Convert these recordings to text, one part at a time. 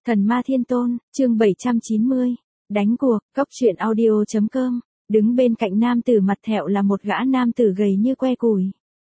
Thần Ma Thiên Tôn, chương 790. Đánh cuộc, cốc truyện audio.com. Đứng bên cạnh nam tử mặt thẹo là một gã nam tử gầy như que củi.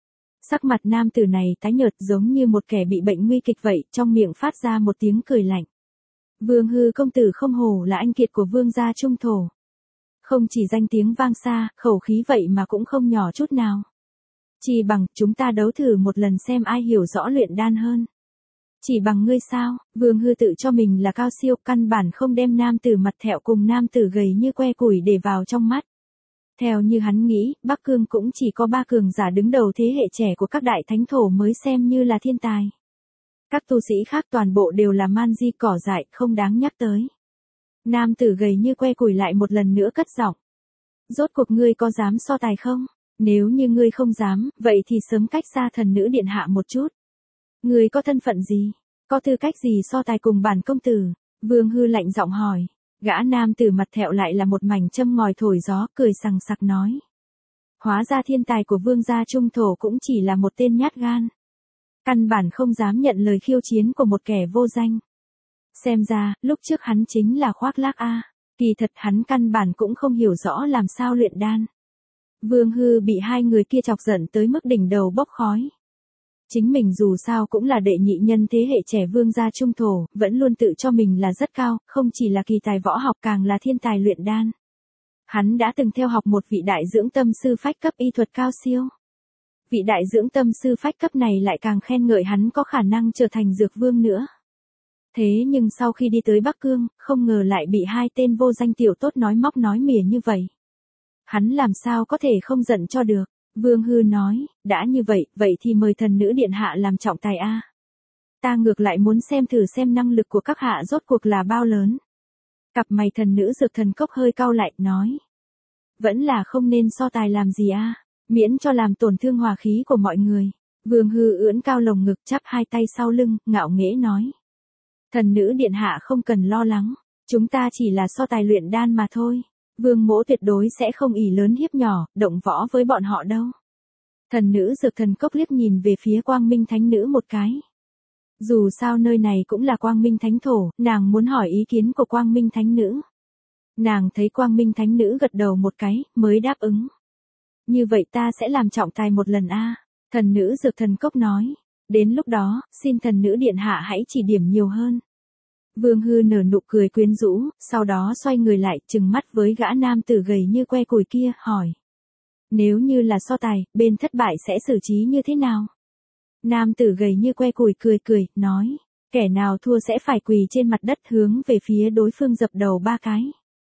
Sắc mặt nam tử này tái nhợt giống như một kẻ bị bệnh nguy kịch vậy, trong miệng phát ra một tiếng cười lạnh. Vương Hư công tử không hổ là anh kiệt của vương gia trung thổ. Không chỉ danh tiếng vang xa, khẩu khí vậy mà cũng không nhỏ chút nào. Chỉ bằng chúng ta đấu thử một lần xem ai hiểu rõ luyện đan hơn. Chỉ bằng ngươi sao? Vương Hư tự cho mình là cao siêu, căn bản không đem nam tử mặt thẹo cùng nam tử gầy như que củi để vào trong mắt. Theo như hắn nghĩ, Bắc Cương cũng chỉ có 3 cường giả đứng đầu thế hệ trẻ của các đại thánh thổ mới xem như là thiên tài. Các tu sĩ khác toàn bộ đều là man di cỏ dại, không đáng nhắc tới. Nam tử gầy như que củi lại một lần nữa cất giọng. Rốt cuộc ngươi có dám so tài không? Nếu như ngươi không dám, vậy thì sớm cách xa thần nữ điện hạ một chút. Ngươi có thân phận gì? Có tư cách gì so tài cùng bản công tử? Vương Hư lạnh giọng hỏi. Gã nam tử mặt thẹo lại là một mảnh châm ngòi thổi gió, cười sằng sặc nói. Hóa ra thiên tài của vương gia trung thổ cũng chỉ là một tên nhát gan. Căn bản không dám nhận lời khiêu chiến của một kẻ vô danh. Xem ra, lúc trước hắn chính là khoác lác a. Kỳ thật hắn căn bản cũng không hiểu rõ làm sao luyện đan. Vương Hư bị hai người kia chọc giận tới mức đỉnh đầu bốc khói. Chính mình dù sao cũng là đệ nhị nhân thế hệ trẻ vương gia trung thổ, vẫn luôn tự cho mình là rất cao, không chỉ là kỳ tài võ học càng là thiên tài luyện đan. Hắn đã từng theo học một vị đại dưỡng tâm sư phách cấp y thuật cao siêu. Vị đại dưỡng tâm sư phách cấp này lại càng khen ngợi hắn có khả năng trở thành dược vương nữa. Thế nhưng sau khi đi tới Bắc Cương, không ngờ lại bị hai tên vô danh tiểu tốt nói móc nói mỉa như vậy. Hắn làm sao có thể không giận cho được. Vương Hư nói, đã như vậy, vậy thì mời thần nữ điện hạ làm trọng tài a. Ta ngược lại muốn xem thử xem năng lực của các hạ rốt cuộc là bao lớn. Cặp mày thần nữ dược thần cốc hơi cau lại, nói. Vẫn là không nên so tài làm gì a, miễn cho làm tổn thương hòa khí của mọi người. Vương Hư ưỡn cao lồng ngực chắp hai tay sau lưng, ngạo nghễ nói. Thần nữ điện hạ không cần lo lắng, chúng ta chỉ là so tài luyện đan mà thôi. Vương mỗ tuyệt đối sẽ không ỷ lớn hiếp nhỏ, động võ với bọn họ đâu. Thần nữ dược thần cốc liếc nhìn về phía Quang Minh Thánh Nữ một cái. Dù sao nơi này cũng là Quang Minh Thánh Thổ, nàng muốn hỏi ý kiến của Quang Minh Thánh Nữ. Nàng thấy Quang Minh Thánh Nữ gật đầu một cái, mới đáp ứng. Như vậy ta sẽ làm trọng tài một lần a. Thần nữ dược thần cốc nói. Đến lúc đó, xin thần nữ điện hạ hãy chỉ điểm nhiều hơn. Vương Hư nở nụ cười quyến rũ, sau đó xoay người lại, trừng mắt với gã nam tử gầy như que củi kia, hỏi. Nếu như là so tài, bên thất bại sẽ xử trí như thế nào? Nam tử gầy như que củi cười, nói. Kẻ nào thua sẽ phải quỳ trên mặt đất hướng về phía đối phương dập đầu 3 cái.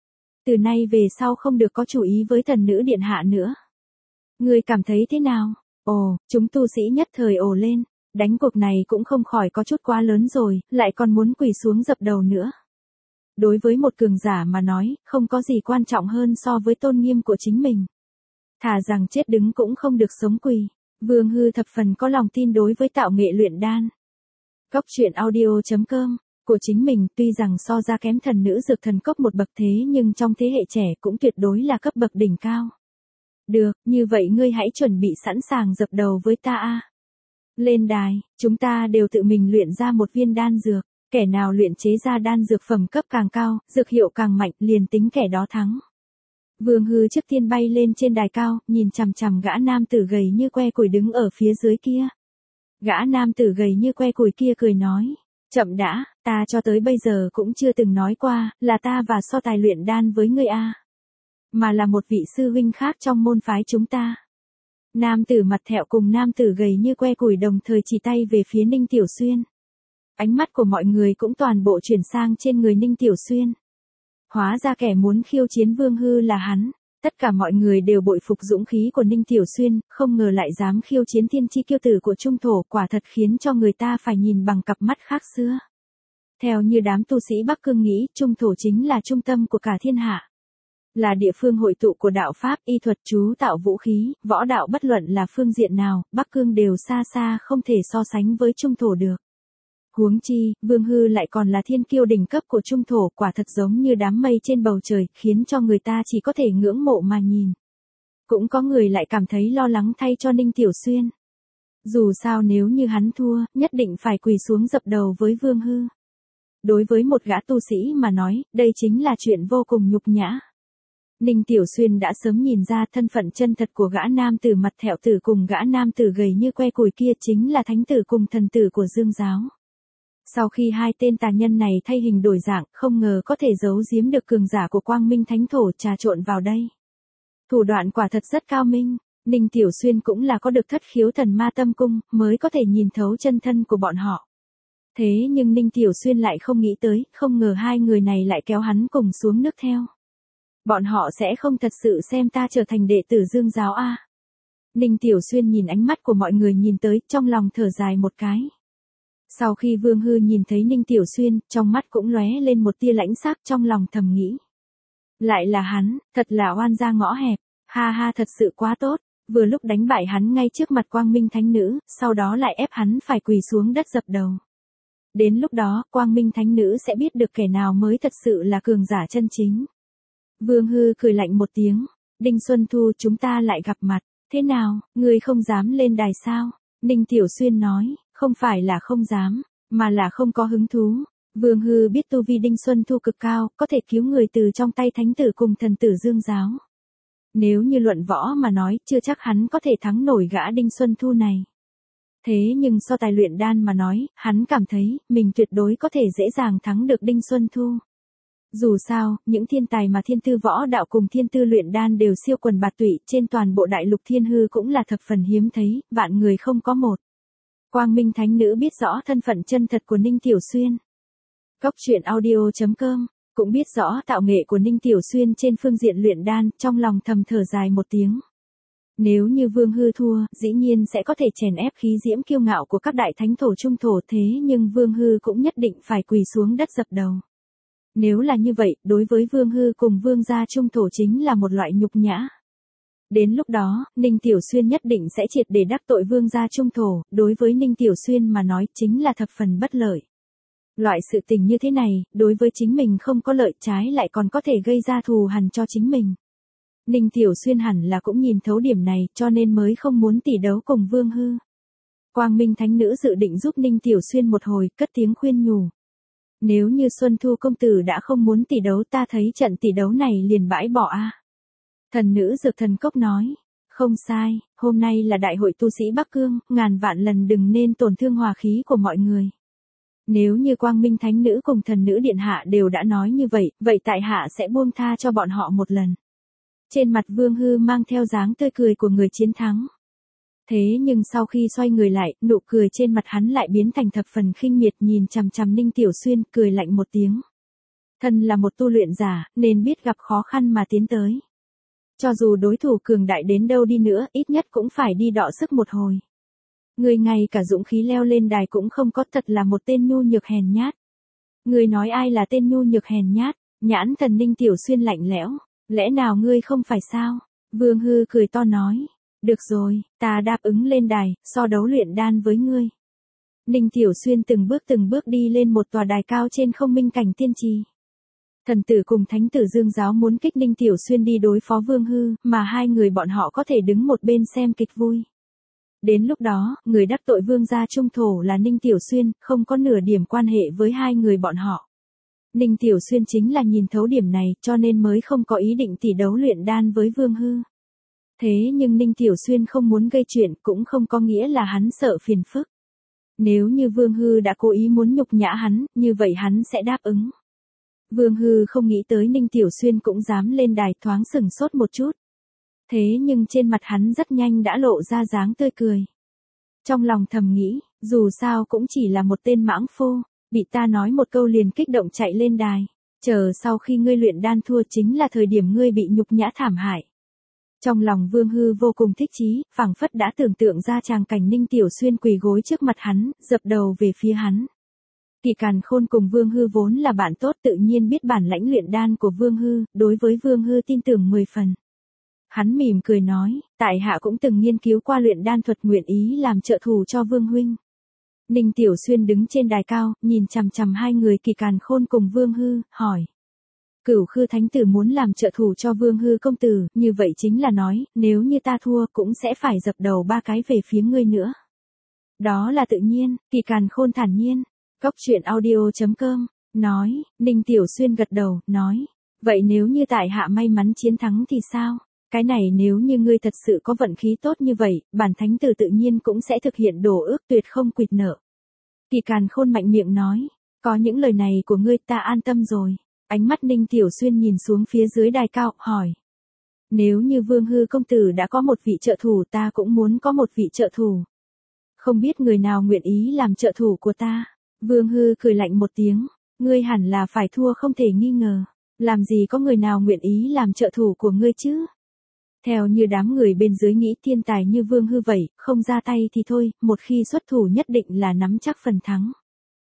Từ nay về sau không được có chủ ý với thần nữ điện hạ nữa. Ngươi cảm thấy thế nào? Ồ, chúng tu sĩ nhất thời ồ lên. Đánh cuộc này cũng không khỏi có chút quá lớn rồi, lại còn muốn quỳ xuống dập đầu nữa. Đối với một cường giả mà nói, không có gì quan trọng hơn so với tôn nghiêm của chính mình. Thà rằng chết đứng cũng không được sống quỳ. Vương Hư thập phần có lòng tin đối với tạo nghệ luyện đan. Cốc truyện audio.com của chính mình tuy rằng so ra kém thần nữ dược thần cốc một bậc thế nhưng trong thế hệ trẻ cũng tuyệt đối là cấp bậc đỉnh cao. Được, như vậy ngươi hãy chuẩn bị sẵn sàng dập đầu với ta a. Lên đài, chúng ta đều tự mình luyện ra một viên đan dược, kẻ nào luyện chế ra đan dược phẩm cấp càng cao, dược hiệu càng mạnh, liền tính kẻ đó thắng. Vương Hư trước tiên bay lên trên đài cao, nhìn chằm chằm gã nam tử gầy như que củi đứng ở phía dưới kia. Gã nam tử gầy như que củi kia cười nói, chậm đã, ta cho tới bây giờ cũng chưa từng nói qua, là ta và so tài luyện đan với ngươi a, mà là một vị sư huynh khác trong môn phái chúng ta. Nam tử mặt thẹo cùng nam tử gầy như que củi đồng thời chỉ tay về phía Ninh Tiểu Xuyên. Ánh mắt của mọi người cũng toàn bộ chuyển sang trên người Ninh Tiểu Xuyên. Hóa ra kẻ muốn khiêu chiến Vương Hư là hắn. Tất cả mọi người đều bội phục dũng khí của Ninh Tiểu Xuyên, không ngờ lại dám khiêu chiến thiên chi kiêu tử của trung thổ, quả thật khiến cho người ta phải nhìn bằng cặp mắt khác xưa. Theo như đám tu sĩ Bắc Cương nghĩ, trung thổ chính là trung tâm của cả thiên hạ. Là địa phương hội tụ của đạo Pháp, y thuật, chú tạo vũ khí, võ đạo bất luận là phương diện nào, Bắc Cương đều xa xa không thể so sánh với trung thổ được. Huống chi, Vương Hư lại còn là thiên kiêu đỉnh cấp của trung thổ, quả thật giống như đám mây trên bầu trời, khiến cho người ta chỉ có thể ngưỡng mộ mà nhìn. Cũng có người lại cảm thấy lo lắng thay cho Ninh Tiểu Xuyên. Dù sao nếu như hắn thua, nhất định phải quỳ xuống dập đầu với Vương Hư. Đối với một gã tu sĩ mà nói, đây chính là chuyện vô cùng nhục nhã. Ninh Tiểu Xuyên đã sớm nhìn ra thân phận chân thật của gã nam tử mặt thẹo tử cùng gã nam tử gầy như que củi kia chính là thánh tử cùng thần tử của Dương giáo. Sau khi hai tên tà nhân này thay hình đổi dạng, không ngờ có thể giấu giếm được cường giả của Quang Minh Thánh Thổ trà trộn vào đây. Thủ đoạn quả thật rất cao minh, Ninh Tiểu Xuyên cũng là có được thất khiếu thần ma tâm cung, mới có thể nhìn thấu chân thân của bọn họ. Thế nhưng Ninh Tiểu Xuyên lại không nghĩ tới, không ngờ hai người này lại kéo hắn cùng xuống nước theo. Bọn họ sẽ không thật sự xem ta trở thành đệ tử Dương giáo a? Ninh Tiểu Xuyên nhìn ánh mắt của mọi người nhìn tới, trong lòng thở dài một cái. Sau khi Vương Hư nhìn thấy Ninh Tiểu Xuyên, trong mắt cũng lóe lên một tia lãnh sắc, trong lòng thầm nghĩ. Lại là hắn, thật là oan gia ngõ hẹp, ha ha, thật sự quá tốt, vừa lúc đánh bại hắn ngay trước mặt Quang Minh Thánh Nữ, sau đó lại ép hắn phải quỳ xuống đất dập đầu. Đến lúc đó, Quang Minh Thánh Nữ sẽ biết được kẻ nào mới thật sự là cường giả chân chính. Vương Hư cười lạnh một tiếng, Đinh Xuân Thu, chúng ta lại gặp mặt, thế nào, ngươi không dám lên đài sao? Ninh Tiểu Xuyên nói, không phải là không dám, mà là không có hứng thú. Vương Hư biết tu vi Đinh Xuân Thu cực cao, có thể cứu người từ trong tay thánh tử cùng thần tử Dương giáo. Nếu như luận võ mà nói, chưa chắc hắn có thể thắng nổi gã Đinh Xuân Thu này. Thế nhưng so tài luyện đan mà nói, hắn cảm thấy, mình tuyệt đối có thể dễ dàng thắng được Đinh Xuân Thu. Dù sao, những thiên tài mà thiên tư võ đạo cùng thiên tư luyện đan đều siêu quần bạt tụy, trên toàn bộ đại lục thiên hư cũng là thập phần hiếm thấy, vạn người không có một. Quang Minh Thánh Nữ biết rõ thân phận chân thật của Ninh Tiểu Xuyên. Cốc truyện audio.com cũng biết rõ tạo nghệ của Ninh Tiểu Xuyên trên phương diện luyện đan, trong lòng thầm thở dài một tiếng. Nếu như Vương Hư thua, dĩ nhiên sẽ có thể chèn ép khí diễm kiêu ngạo của các đại thánh thổ trung thổ, thế nhưng Vương Hư cũng nhất định phải quỳ xuống đất dập đầu. Nếu là như vậy, đối với Vương Hư cùng Vương gia trung thổ chính là một loại nhục nhã. Đến lúc đó, Ninh Tiểu Xuyên nhất định sẽ triệt để đắc tội Vương gia trung thổ, đối với Ninh Tiểu Xuyên mà nói chính là thập phần bất lợi. Loại sự tình như thế này, đối với chính mình không có lợi, trái lại còn có thể gây ra thù hằn cho chính mình. Ninh Tiểu Xuyên hẳn là cũng nhìn thấu điểm này, cho nên mới không muốn tỉ đấu cùng Vương Hư. Quang Minh Thánh Nữ dự định giúp Ninh Tiểu Xuyên một hồi, cất tiếng khuyên nhủ. Nếu như Xuân Thu công tử đã không muốn tỉ đấu, ta thấy trận tỉ đấu này liền bãi bỏ a. Thần nữ Dược Thần Cốc nói, không sai, hôm nay là đại hội tu sĩ Bắc Cương, ngàn vạn lần đừng nên tổn thương hòa khí của mọi người. Nếu như Quang Minh Thánh Nữ cùng thần nữ điện hạ đều đã nói như vậy, vậy tại hạ sẽ buông tha cho bọn họ một lần. Trên mặt Vương Hư mang theo dáng tươi cười của người chiến thắng. Thế nhưng sau khi xoay người lại, nụ cười trên mặt hắn lại biến thành thập phần khinh miệt, nhìn chằm chằm Ninh Tiểu Xuyên, cười lạnh một tiếng. Thân là một tu luyện giả, nên biết gặp khó khăn mà tiến tới. Cho dù đối thủ cường đại đến đâu đi nữa, ít nhất cũng phải đi đọ sức một hồi. Người ngay cả dũng khí leo lên đài cũng không có, thật là một tên nhu nhược hèn nhát. Người nói ai là tên nhu nhược hèn nhát? Nhãn thần Ninh Tiểu Xuyên lạnh lẽo. Lẽ nào ngươi không phải sao? Vương Hư cười to nói. Được rồi, ta đáp ứng lên đài, so đấu luyện đan với ngươi. Ninh Tiểu Xuyên từng bước đi lên một tòa đài cao trên không minh cảnh tiên trì. Thần tử cùng thánh tử Dương giáo muốn kích Ninh Tiểu Xuyên đi đối phó Vương Hư, mà hai người bọn họ có thể đứng một bên xem kịch vui. Đến lúc đó, người đắc tội Vương gia trung thổ là Ninh Tiểu Xuyên, không có nửa điểm quan hệ với hai người bọn họ. Ninh Tiểu Xuyên chính là nhìn thấu điểm này, cho nên mới không có ý định tỉ đấu luyện đan với Vương Hư. Thế nhưng Ninh Tiểu Xuyên không muốn gây chuyện, cũng không có nghĩa là hắn sợ phiền phức. Nếu như Vương Hư đã cố ý muốn nhục nhã hắn, như vậy hắn sẽ đáp ứng. Vương Hư không nghĩ tới Ninh Tiểu Xuyên cũng dám lên đài, thoáng sửng sốt một chút. Thế nhưng trên mặt hắn rất nhanh đã lộ ra dáng tươi cười. Trong lòng thầm nghĩ, dù sao cũng chỉ là một tên mãng phu, bị ta nói một câu liền kích động chạy lên đài. Chờ sau khi ngươi luyện đan thua chính là thời điểm ngươi bị nhục nhã thảm hại. Trong lòng Vương Hư vô cùng thích chí, phảng phất đã tưởng tượng ra tràng cảnh Ninh Tiểu Xuyên quỳ gối trước mặt hắn, dập đầu về phía hắn. Kỳ Càn Khôn cùng Vương Hư vốn là bạn tốt, tự nhiên biết bản lãnh luyện đan của Vương Hư, đối với Vương Hư tin tưởng 10 phần. Hắn mỉm cười nói, tại hạ cũng từng nghiên cứu qua luyện đan thuật, nguyện ý làm trợ thủ cho Vương huynh. Ninh Tiểu Xuyên đứng trên đài cao, nhìn chằm chằm hai người Kỳ Càn Khôn cùng Vương Hư, hỏi. Cửu Khư Thánh Tử muốn làm trợ thủ cho Vương Hư công tử, như vậy chính là nói, nếu như ta thua cũng sẽ phải dập đầu 3 cái về phía ngươi nữa. Đó là tự nhiên, Kỳ Càn Khôn thản nhiên. Cốc truyện audio.com Nói, Ninh Tiểu Xuyên gật đầu, nói. Vậy nếu như tại hạ may mắn chiến thắng thì sao? Cái này nếu như ngươi thật sự có vận khí tốt như vậy, bản thánh tử tự nhiên cũng sẽ thực hiện đổ ước tuyệt không quỵt nợ. Kỳ Càn Khôn mạnh miệng nói. Có những lời này của ngươi ta an tâm rồi. Ánh mắt Ninh Tiểu Xuyên nhìn xuống phía dưới đài cao, hỏi. Nếu như Vương Hư công tử đã có một vị trợ thủ ta cũng muốn có một vị trợ thủ. Không biết người nào nguyện ý làm trợ thủ của ta. Vương Hư cười lạnh một tiếng. Ngươi hẳn là phải thua không thể nghi ngờ. Làm gì có người nào nguyện ý làm trợ thủ của ngươi chứ? Theo như đám người bên dưới nghĩ thiên tài như Vương Hư vậy, không ra tay thì thôi, một khi xuất thủ nhất định là nắm chắc phần thắng.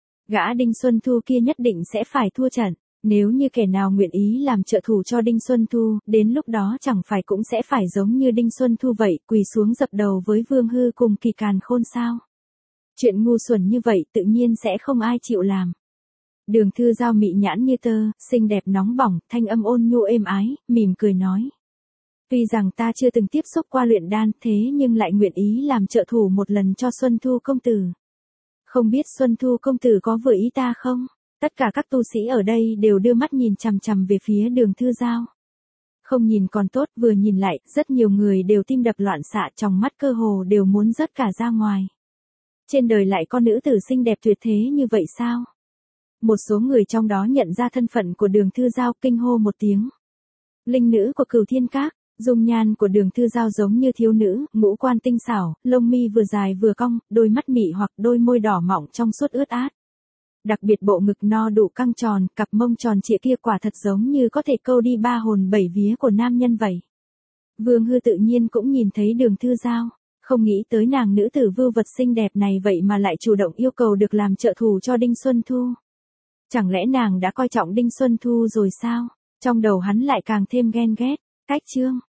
Gã Đinh Xuân Thu kia nhất định sẽ phải thua trận. Nếu như kẻ nào nguyện ý làm trợ thủ cho Đinh Xuân Thu, đến lúc đó chẳng phải cũng sẽ phải giống như Đinh Xuân Thu vậy, quỳ xuống dập đầu với Vương Hư cùng Kỳ Càn Khôn sao? Chuyện ngu xuẩn như vậy tự nhiên sẽ không ai chịu làm. Đường Thư Giao mị nhãn như tơ, xinh đẹp nóng bỏng, thanh âm ôn nhu êm ái, mỉm cười nói. Tuy rằng ta chưa từng tiếp xúc qua luyện đan thế nhưng lại nguyện ý làm trợ thủ một lần cho Xuân Thu công tử. Không biết Xuân Thu công tử có vừa ý ta không? Tất cả các tu sĩ ở đây đều đưa mắt nhìn chằm chằm về phía Đường Thư Giao. Không nhìn còn tốt, vừa nhìn lại, rất nhiều người đều tim đập loạn xạ, trong mắt cơ hồ đều muốn rớt cả ra ngoài. Trên đời lại có nữ tử xinh đẹp tuyệt thế như vậy sao? Một số người trong đó nhận ra thân phận của Đường Thư Giao, kinh hô một tiếng. Linh nữ của Cửu Thiên Các. Dung nhan của Đường Thư Giao giống như thiếu nữ, ngũ quan tinh xảo, lông mi vừa dài vừa cong, đôi mắt mị hoặc đôi môi đỏ mọng trong suốt ướt át. Đặc biệt bộ ngực no đủ căng tròn, cặp mông tròn trịa kia quả thật giống như có thể câu đi ba hồn bảy vía của nam nhân vậy. Vương Hư tự nhiên cũng nhìn thấy Đường Thư Giao, không nghĩ tới nàng nữ tử vưu vật xinh đẹp này vậy mà lại chủ động yêu cầu được làm trợ thủ cho Đinh Xuân Thu. Chẳng lẽ nàng đã coi trọng Đinh Xuân Thu rồi sao? Trong đầu hắn lại càng thêm ghen ghét. Cách chương